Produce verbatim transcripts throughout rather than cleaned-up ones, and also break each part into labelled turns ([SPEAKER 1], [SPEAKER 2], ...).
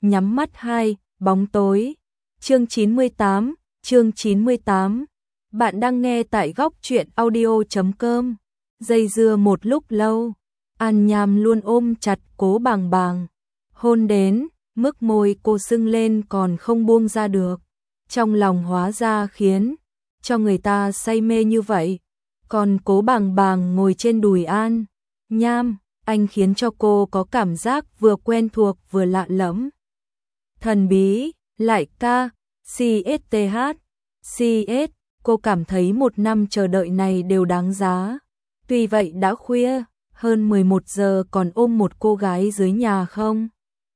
[SPEAKER 1] nhắm mắt hai, bóng tối. Chương chín mươi tám, chương chín mươi tám. Bạn đang nghe tại góc truyện audio chấm com. Dây dưa một lúc lâu, An Nham luôn ôm chặt Cố Bàng Bàng. Hôn đến, mức môi cô sưng lên còn không buông ra được. Trong lòng hóa ra khiến cho người ta say mê như vậy. Còn Cố Bàng Bàng ngồi trên đùi An Nham, anh khiến cho cô có cảm giác vừa quen thuộc vừa lạ lẫm. Thần bí, lại ca, xê ét tê hát, xê ét, cô cảm thấy một năm chờ đợi này đều đáng giá. Tuy vậy đã khuya, hơn mười một giờ còn ôm một cô gái dưới nhà không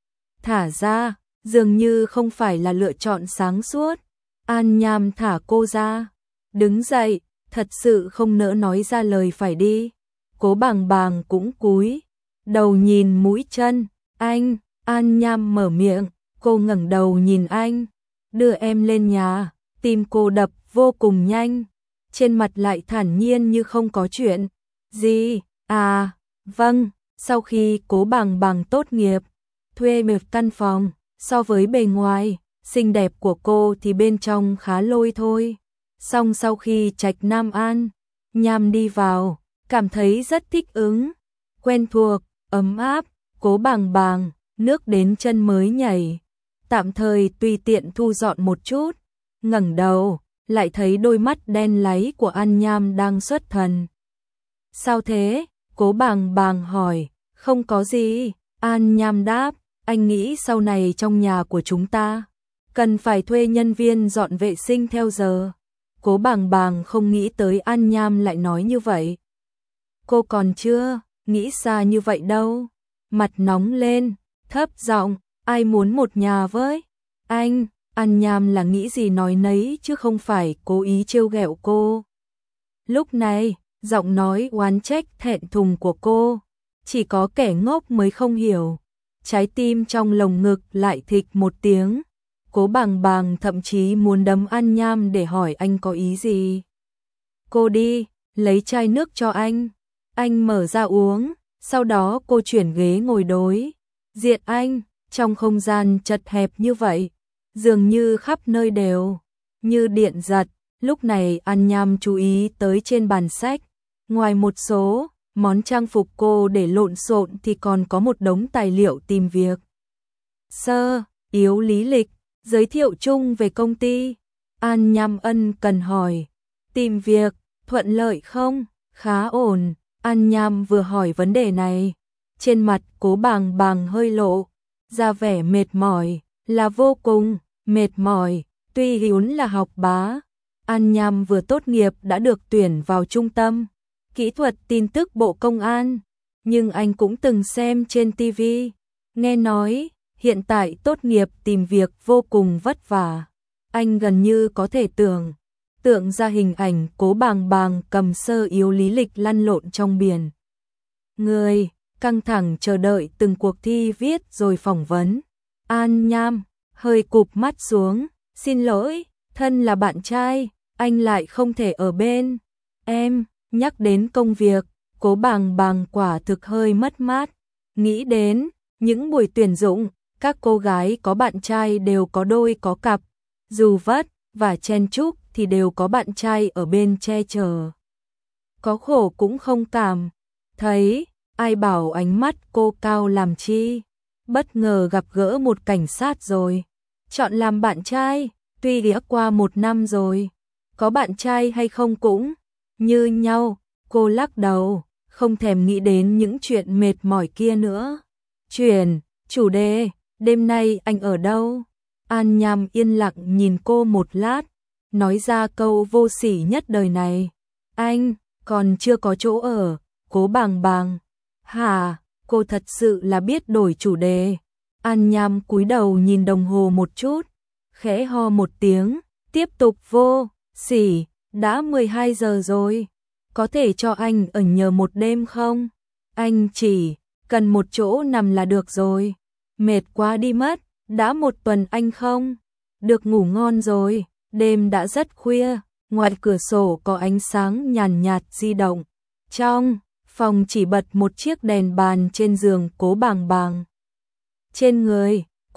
[SPEAKER 1] thả ra, dường như không phải là lựa chọn sáng suốt. An Nham thả cô ra, đứng dậy, thật sự không nỡ nói ra lời phải đi. Cố Bàng Bàng cũng cúi đầu nhìn mũi chân, anh, An Nham mở miệng, cô ngẩng đầu nhìn anh, đưa em lên nhà, tim cô đập vô cùng nhanh, trên mặt lại thản nhiên như không có chuyện gì. À, vâng, sau khi Cố Bàng Bàng tốt nghiệp, thuê một căn phòng, so với bề ngoài xinh đẹp của cô thì bên trong khá lôi thôi. Xong sau khi Trạch Nam An Nham đi vào, cảm thấy rất thích ứng, quen thuộc, ấm áp. Cố Bàng Bàng nước đến chân mới nhảy, tạm thời tùy tiện thu dọn một chút, ngẩng đầu lại thấy đôi mắt đen láy của An Nham đang xuất thần. Sao thế? Cố Bàng Bàng hỏi. Không có gì, An Nham đáp, anh nghĩ sau này trong nhà của chúng ta cần phải thuê nhân viên dọn vệ sinh theo giờ. Cố Bàng Bàng không nghĩ tới An Nham lại nói như vậy. Cô còn chưa nghĩ xa như vậy đâu. Mặt nóng lên, thấp giọng, ai muốn một nhà với anh? An Nham là nghĩ gì nói nấy chứ không phải cố ý trêu ghẹo cô. Lúc này, giọng nói oán trách thẹn thùng của cô, chỉ có kẻ ngốc mới không hiểu. Trái tim trong lồng ngực lại thịch một tiếng. Cố Bàng Bàng thậm chí muốn đấm An Nham để hỏi anh có ý gì. Cô đi, lấy chai nước cho anh. Anh mở ra uống, sau đó cô chuyển ghế ngồi đối diện anh. Trong không gian chật hẹp như vậy, dường như khắp nơi đều như điện giật. Lúc này An Nham chú ý tới trên bàn sách, ngoài một số món trang phục cô để lộn xộn thì còn có một đống tài liệu tìm việc. Sơ, yếu lý lịch, giới thiệu chung về công ty. An Nham ân cần hỏi, tìm việc, thuận lợi không? Khá ổn. An Nham vừa hỏi vấn đề này, trên mặt Cố Bàng Bàng hơi lộ ra vẻ mệt mỏi, là vô cùng mệt mỏi. Tuy Hiếu là học bá, An Nham vừa tốt nghiệp đã được tuyển vào trung tâm kỹ thuật tin tức Bộ Công an, nhưng anh cũng từng xem trên ti vi, nghe nói hiện tại tốt nghiệp tìm việc vô cùng vất vả. Anh gần như có thể tưởng tượng ra hình ảnh Cố Bàng Bàng cầm sơ yếu lý lịch lăn lộn trong biển người, căng thẳng chờ đợi từng cuộc thi viết rồi phỏng vấn. An Nham hơi cụp mắt xuống, xin lỗi, thân là bạn trai, anh lại không thể ở bên em. Nhắc đến công việc, Cố Bàng Bàng quả thực hơi mất mát. Nghĩ đến những buổi tuyển dụng, các cô gái có bạn trai đều có đôi có cặp, dù vất và chen chúc thì đều có bạn trai ở bên che chở. Có khổ cũng không cảm thấy, ai bảo ánh mắt cô cao làm chi. Bất ngờ gặp gỡ một cảnh sát rồi chọn làm bạn trai, tuy ghé qua một năm rồi, có bạn trai hay không cũng như nhau. Cô lắc đầu, không thèm nghĩ đến những chuyện mệt mỏi kia nữa. Chuyển chủ đề, đêm nay anh ở đâu? An Nham yên lặng nhìn cô một lát, nói ra câu vô sỉ nhất đời này. Anh còn chưa có chỗ ở. Cố Bàng Bàng, hả? Cô thật sự là biết đổi chủ đề. An Nham cúi đầu nhìn đồng hồ một chút, khẽ ho một tiếng, tiếp tục vô sỉ, đã mười hai giờ rồi, có thể cho anh ở nhờ một đêm không? Anh chỉ cần một chỗ nằm là được rồi. Mệt quá đi mất, đã một tuần anh không được ngủ ngon rồi. Đêm đã rất khuya, ngoài cửa sổ có ánh sáng nhàn nhạt di động. Trong phòng chỉ bật một chiếc đèn bàn trên giường Cố Bàng Bàng. Trên người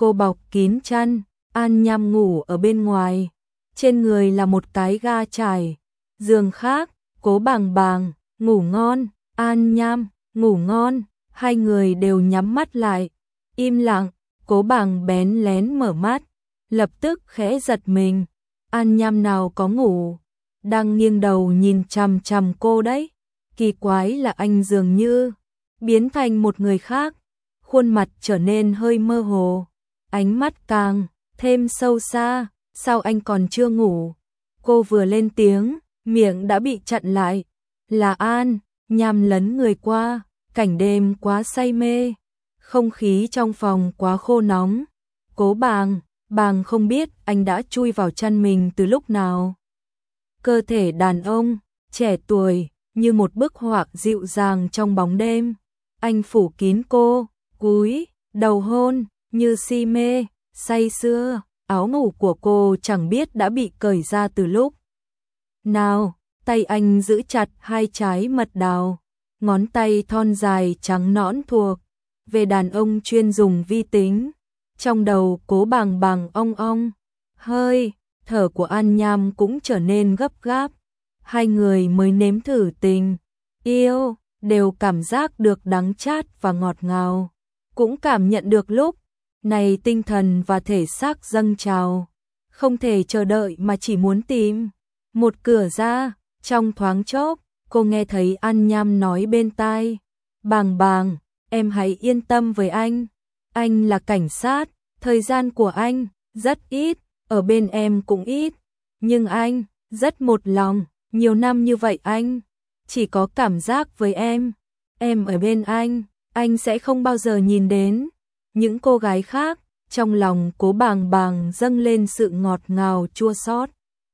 [SPEAKER 1] Cô bọc kín chăn, An Nham ngủ ở bên ngoài. Trên người là một cái ga trải. Giường khác, Cố Bàng Bàng, ngủ ngon, An Nham, ngủ ngon. Hai người đều nhắm mắt lại. Im lặng, Cố Bàng bén lén mở mắt. Lập tức khẽ giật mình. An Nham nào có ngủ. Đang nghiêng đầu nhìn chằm chằm cô đấy. Kỳ quái là anh dường như biến thành một người khác. Khuôn mặt trở nên hơi mơ hồ. Ánh mắt càng thêm sâu xa. Sao anh còn chưa ngủ? Cô vừa lên tiếng, miệng đã bị chặn lại. Là An Nham lấn người qua. Cảnh đêm quá say mê. Không khí trong phòng quá khô nóng. Cố Bàng Bàng không biết anh đã chui vào chăn mình từ lúc nào. Cơ thể đàn ông, trẻ tuổi, như một bức họa dịu dàng trong bóng đêm. Anh phủ kín cô, cúi, đầu hôn, như si mê, say sưa. Áo ngủ của cô chẳng biết đã bị cởi ra từ lúc nào. Tay anh giữ chặt hai trái mật đào. Ngón tay thon dài trắng nõn thuộc về đàn ông chuyên dùng vi tính. Trong đầu Cố Bàng Bàng ong ong. Hơi thở của An Nham cũng trở nên gấp gáp. Hai người mới nếm thử tình yêu, đều cảm giác được đắng chát và ngọt ngào. Cũng cảm nhận được lúc này tinh thần và thể xác dâng trào. Không thể chờ đợi mà chỉ muốn tìm một cửa ra. Trong thoáng chốc, cô nghe thấy An Nham nói bên tai. Bàng Bàng, em hãy yên tâm với anh. Anh là cảnh sát, thời gian của anh rất ít, ở bên em cũng ít. Nhưng anh rất một lòng, nhiều năm như vậy anh chỉ có cảm giác với em. Em ở bên anh, anh sẽ không bao giờ nhìn đến những cô gái khác. Trong lòng Cố Bàng Bàng dâng lên sự ngọt ngào chua xót.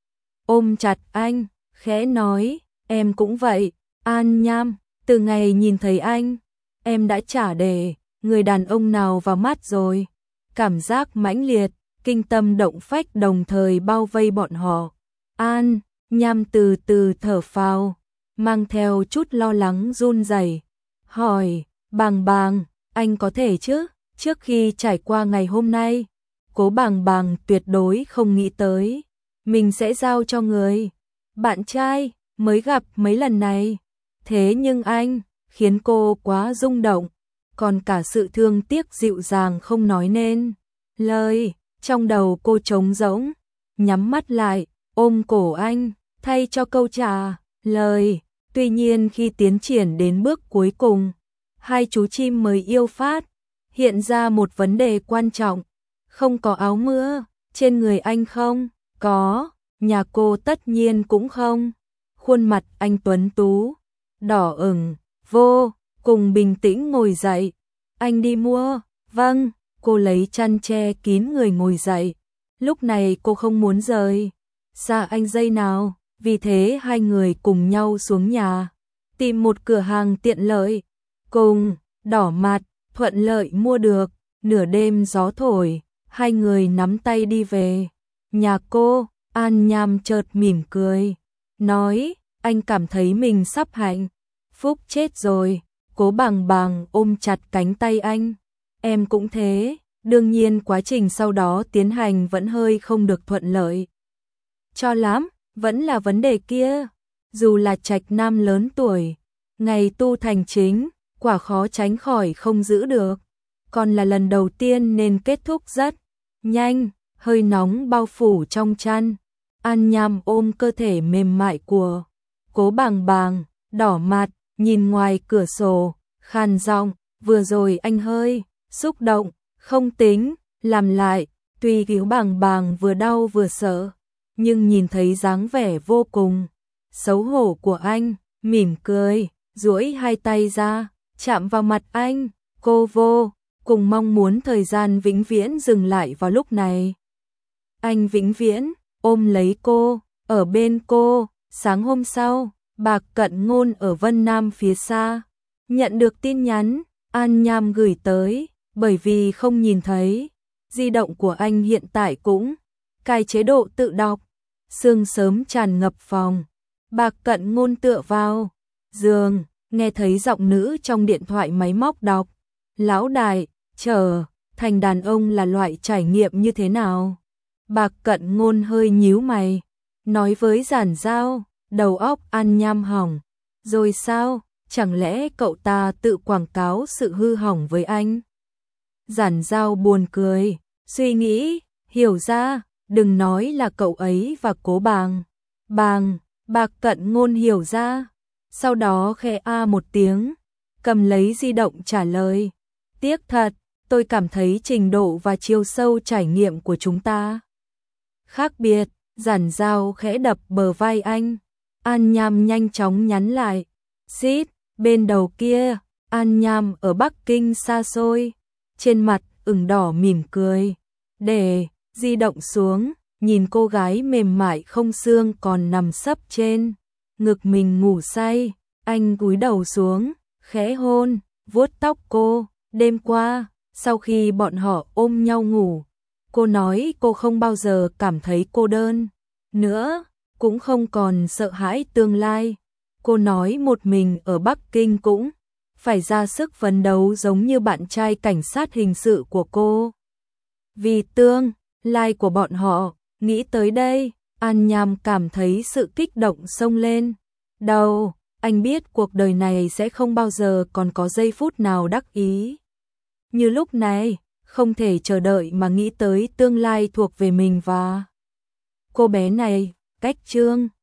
[SPEAKER 1] Ôm chặt anh, khẽ nói, em cũng vậy. An Nham, từ ngày nhìn thấy anh, em đã chả để người đàn ông nào vào mắt rồi. Cảm giác mãnh liệt, kinh tâm động phách đồng thời bao vây bọn họ. An Nham từ từ thở phào, mang theo chút lo lắng run rẩy, hỏi, Bàng Bàng, anh có thể chứ? Trước khi trải qua ngày hôm nay, Cố Bàng Bàng tuyệt đối không nghĩ tới mình sẽ giao cho người bạn trai mới gặp mấy lần này. Thế nhưng anh khiến cô quá rung động, còn cả sự thương tiếc dịu dàng không nói nên lời. Trong đầu cô trống rỗng, nhắm mắt lại, ôm cổ anh, thay cho câu trả lời. Tuy nhiên khi tiến triển đến bước cuối cùng, hai chú chim mới yêu phát hiện ra một vấn đề quan trọng. Không có áo mưa trên người anh không? Có, nhà cô tất nhiên cũng không. Khuôn mặt anh tuấn tú, đỏ ửng, vô cùng bình tĩnh ngồi dậy. Anh đi mua. Vâng, cô lấy chăn che kín người ngồi dậy. Lúc này cô không muốn rời xa anh giây nào, vì thế hai người cùng nhau xuống nhà, tìm một cửa hàng tiện lợi. Cùng đỏ mặt, thuận lợi mua được. Nửa đêm gió thổi, hai người nắm tay đi về nhà cô. An Nham chợt mỉm cười, nói, anh cảm thấy mình sắp hạnh phúc chết rồi. Cố Bàng Bàng ôm chặt cánh tay anh. Em cũng thế. Đương nhiên quá trình sau đó tiến hành vẫn hơi không được thuận lợi cho lắm, vẫn là vấn đề kia. Dù là trạch nam lớn tuổi, ngày tu thành chính, quả khó tránh khỏi không giữ được. Còn là lần đầu tiên nên kết thúc rất nhanh, hơi nóng bao phủ trong chăn. An Nham ôm cơ thể mềm mại của Cố Bàng Bàng, đỏ mặt, nhìn ngoài cửa sổ, khàn giọng, vừa rồi anh hơi xúc động, không tính làm lại. Tuy Cố Bàng Bàng vừa đau vừa sợ, nhưng nhìn thấy dáng vẻ vô cùng xấu hổ của anh, mỉm cười, duỗi hai tay ra, chạm vào mặt anh. Cô vô cùng mong muốn thời gian vĩnh viễn dừng lại vào lúc này. Anh vĩnh viễn ôm lấy cô, ở bên cô. Sáng hôm sau, Bạc Cận Ngôn ở Vân Nam phía xa nhận được tin nhắn An Nham gửi tới. Bởi vì không nhìn thấy, di động của anh hiện tại cũng cài chế độ tự đọc. Sương sớm tràn ngập phòng. Bạc Cận Ngôn tựa vào giường, nghe thấy giọng nữ trong điện thoại máy móc đọc, lão đại, chờ thành đàn ông là loại trải nghiệm như thế nào? Bạc Cận Ngôn hơi nhíu mày, nói với Giản Giao, đầu óc An Nham hỏng. Rồi sao, chẳng lẽ cậu ta tự quảng cáo sự hư hỏng với anh? Giản Giao buồn cười, suy nghĩ, hiểu ra, đừng nói là cậu ấy và Cố Bàng. Bàng, Bạc Cận Ngôn hiểu ra, sau đó khẽ a một tiếng, cầm lấy di động trả lời. Tiếc thật, tôi cảm thấy trình độ và chiều sâu trải nghiệm của chúng ta khác biệt. Giản Giao khẽ đập bờ vai anh. An Nham nhanh chóng nhắn lại. Xít, bên đầu kia, An Nham ở Bắc Kinh xa xôi, trên mặt ửng đỏ mỉm cười. Để di động xuống, nhìn cô gái mềm mại không xương còn nằm sấp trên ngực mình ngủ say, anh cúi đầu xuống, khẽ hôn, vuốt tóc cô. Đêm qua, sau khi bọn họ ôm nhau ngủ, cô nói cô không bao giờ cảm thấy cô đơn nữa, cũng không còn sợ hãi tương lai. Cô nói một mình ở Bắc Kinh cũng phải ra sức phấn đấu giống như bạn trai cảnh sát hình sự của cô. Vì tương lai của bọn họ, nghĩ tới đây, An Nham cảm thấy sự kích động xông lên đầu. Anh biết cuộc đời này sẽ không bao giờ còn có giây phút nào đắc ý như lúc này, không thể chờ đợi mà nghĩ tới tương lai thuộc về mình và cô bé này. Cách chương